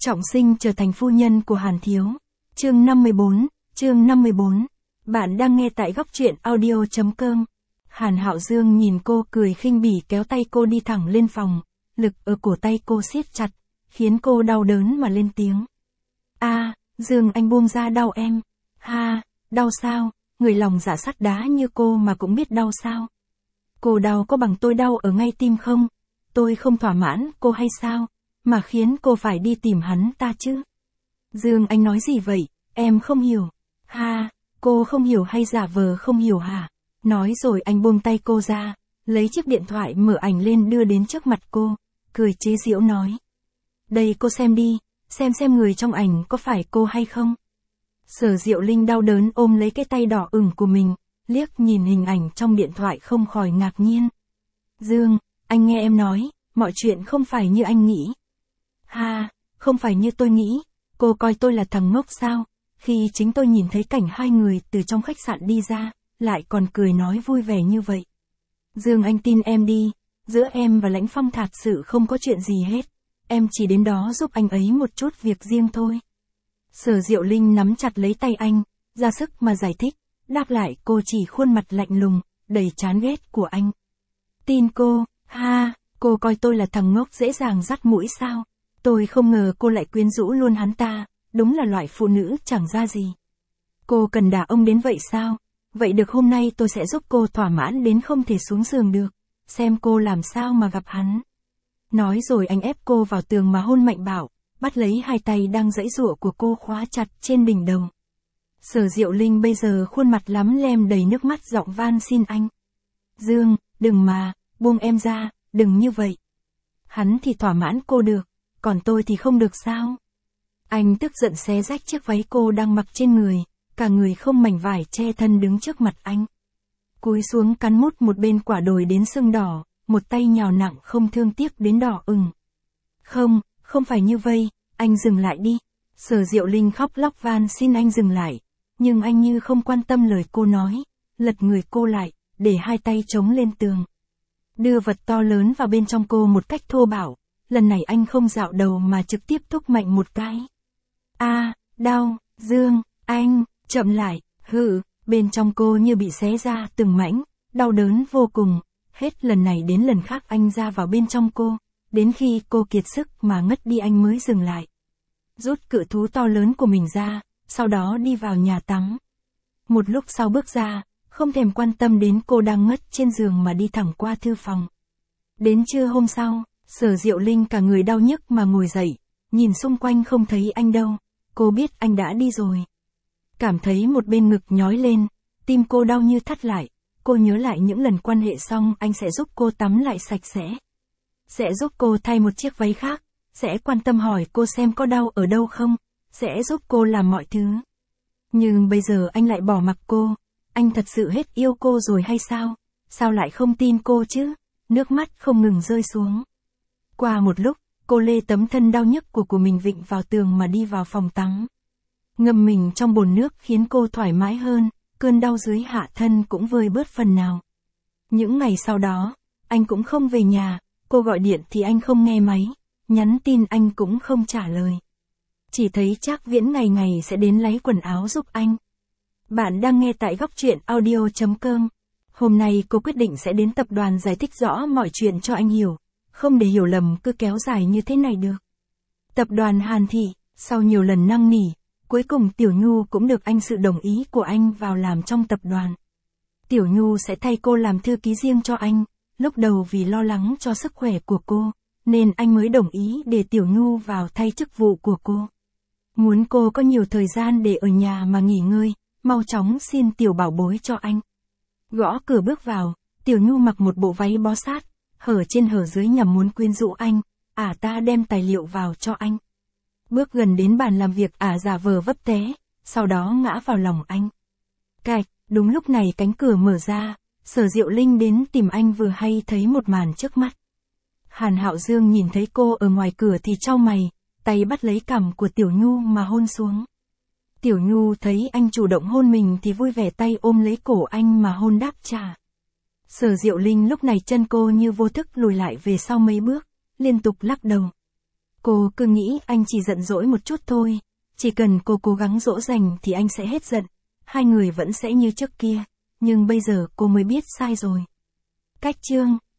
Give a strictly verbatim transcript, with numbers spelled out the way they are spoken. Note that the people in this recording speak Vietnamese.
Trọng sinh trở thành phu nhân của Hàn Thiếu. Chương năm mươi bốn, chương năm mươi bốn. Bạn đang nghe tại góc truyện audio chấm com. Hàn Hạo Dương nhìn cô cười khinh bỉ kéo tay cô đi thẳng lên phòng, lực ở cổ tay cô siết chặt, khiến cô đau đớn mà lên tiếng. A, à, Dương anh buông ra đau em. Ha, đau sao, người lòng dạ sắt đá như cô mà cũng biết đau sao? Cô đau có bằng tôi đau ở ngay tim không? Tôi không thỏa mãn cô hay sao? Mà khiến cô phải đi tìm hắn ta chứ? Dương anh nói gì vậy, em không hiểu. Ha, cô không hiểu hay giả vờ không hiểu hả? Nói rồi anh buông tay cô ra, lấy chiếc điện thoại mở ảnh lên đưa đến trước mặt cô, cười chế giễu nói. Đây cô xem đi, xem xem người trong ảnh có phải cô hay không? Sở Diệu Linh đau đớn ôm lấy cái tay đỏ ửng của mình, liếc nhìn hình ảnh trong điện thoại không khỏi ngạc nhiên. Dương, anh nghe em nói, mọi chuyện không phải như anh nghĩ. Ha, không phải như tôi nghĩ, cô coi tôi là thằng ngốc sao? Khi chính tôi nhìn thấy cảnh hai người từ trong khách sạn đi ra, lại còn cười nói vui vẻ như vậy. Dương anh tin em đi, giữa em và Lãnh Phong thật sự không có chuyện gì hết. Em chỉ đến đó giúp anh ấy một chút việc riêng thôi. Sở Diệu Linh nắm chặt lấy tay anh, ra sức mà giải thích, đáp lại cô chỉ khuôn mặt lạnh lùng, đầy chán ghét của anh. Tin cô, ha, cô coi tôi là thằng ngốc dễ dàng dắt mũi sao? Tôi không ngờ cô lại quyến rũ luôn hắn ta, đúng là loại phụ nữ chẳng ra gì. Cô cần đả ông đến vậy sao? Vậy được, hôm nay tôi sẽ giúp cô thỏa mãn đến không thể xuống giường được, xem cô làm sao mà gặp hắn. Nói rồi anh ép cô vào tường mà hôn mạnh bạo, bắt lấy hai tay đang giãy giụa của cô khóa chặt trên đỉnh đầu. Sở Diệu Linh bây giờ khuôn mặt lắm lem đầy nước mắt giọng van xin anh. Dương, đừng mà, buông em ra, đừng như vậy. Hắn thì thỏa mãn cô được, còn tôi thì không được sao? Anh tức giận xé rách chiếc váy cô đang mặc trên người, cả người không mảnh vải che thân đứng trước mặt anh. Cúi xuống cắn mút một bên quả đồi đến sưng đỏ, một tay nhào nặng không thương tiếc đến đỏ ửng. Không, không phải như vậy, anh dừng lại đi. Sở Diệu Linh khóc lóc van xin anh dừng lại, nhưng anh như không quan tâm lời cô nói, lật người cô lại, để hai tay chống lên tường. Đưa vật to lớn vào bên trong cô một cách thô bạo, lần này anh không dạo đầu mà trực tiếp thúc mạnh một cái. A, à, đau, Dương, anh, chậm lại, hự, bên trong cô như bị xé ra từng mảnh, đau đớn vô cùng, hết lần này đến lần khác anh ra vào bên trong cô, đến khi cô kiệt sức mà ngất đi anh mới dừng lại. Rút cự thú to lớn của mình ra, sau đó đi vào nhà tắm. Một lúc sau bước ra, không thèm quan tâm đến cô đang ngất trên giường mà đi thẳng qua thư phòng. Đến trưa hôm sau, Sở Diệu Linh cả người đau nhức mà ngồi dậy, nhìn xung quanh không thấy anh đâu, cô biết anh đã đi rồi. Cảm thấy một bên ngực nhói lên, tim cô đau như thắt lại, cô nhớ lại những lần quan hệ xong anh sẽ giúp cô tắm lại sạch sẽ. Sẽ giúp cô thay một chiếc váy khác, sẽ quan tâm hỏi cô xem có đau ở đâu không, sẽ giúp cô làm mọi thứ. Nhưng bây giờ anh lại bỏ mặc cô, anh thật sự hết yêu cô rồi hay sao? Sao lại không tin cô chứ? Nước mắt không ngừng rơi xuống. Qua một lúc, cô lê tấm thân đau nhức của của mình vịn vào tường mà đi vào phòng tắm. Ngâm mình trong bồn nước khiến cô thoải mái hơn, cơn đau dưới hạ thân cũng vơi bớt phần nào. Những ngày sau đó, anh cũng không về nhà, cô gọi điện thì anh không nghe máy, nhắn tin anh cũng không trả lời. Chỉ thấy Trác Viễn ngày ngày sẽ đến lấy quần áo giúp anh. Bạn đang nghe tại góc truyện audio chấm com. Hôm nay cô quyết định sẽ đến tập đoàn giải thích rõ mọi chuyện cho anh hiểu, không để hiểu lầm cứ kéo dài như thế này được. Tập đoàn Hàn Thị, sau nhiều lần năn nỉ, cuối cùng Tiểu Nhu cũng được anh sự đồng ý của anh vào làm trong tập đoàn. Tiểu Nhu sẽ thay cô làm thư ký riêng cho anh, lúc đầu vì lo lắng cho sức khỏe của cô, nên anh mới đồng ý để Tiểu Nhu vào thay chức vụ của cô. Muốn cô có nhiều thời gian để ở nhà mà nghỉ ngơi, mau chóng xin Tiểu Bảo Bối cho anh. Gõ cửa bước vào, Tiểu Nhu mặc một bộ váy bó sát, hở trên hở dưới nhằm muốn quyến rũ anh, ả ta đem tài liệu vào cho anh. Bước gần đến bàn làm việc ả giả vờ vấp té, sau đó ngã vào lòng anh. Cạch, đúng lúc này cánh cửa mở ra, Sở Diệu Linh đến tìm anh vừa hay thấy một màn trước mắt. Hàn Hạo Dương nhìn thấy cô ở ngoài cửa thì chau mày, tay bắt lấy cằm của Tiểu Nhu mà hôn xuống. Tiểu Nhu thấy anh chủ động hôn mình thì vui vẻ tay ôm lấy cổ anh mà hôn đáp trả. Sở Diệu Linh lúc này chân cô như vô thức lùi lại về sau mấy bước, liên tục lắc đầu. Cô cứ nghĩ anh chỉ giận dỗi một chút thôi. Chỉ cần cô cố gắng dỗ dành thì anh sẽ hết giận. Hai người vẫn sẽ như trước kia. Nhưng bây giờ cô mới biết sai rồi. Cách chương